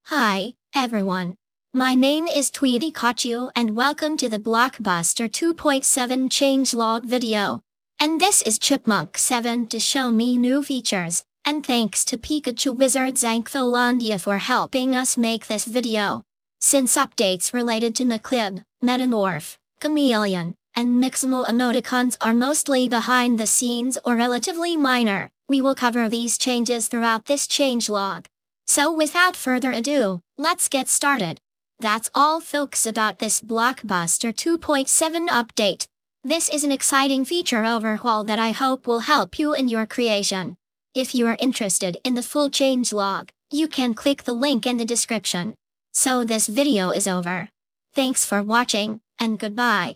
Hi, everyone. My name is Tweety Kachu and welcome to the Blockbuster 2.7 changelog video. And this is Chipmunk 7 to show me new features, and thanks to Pikachu Wizard Zankpholandia for helping us make this video. Since updates related to Neclib, Metamorph, Chameleon, and Mixamo emoticons are mostly behind the scenes or relatively minor, we will cover these changes throughout this changelog. So without further ado, let's get started. That's all folks about this Blockbuster 2.7 update. This is an exciting feature overhaul that I hope will help you in your creation. If you are interested in the full changelog, you can click the link in the description. So this video is over. Thanks for watching, and goodbye.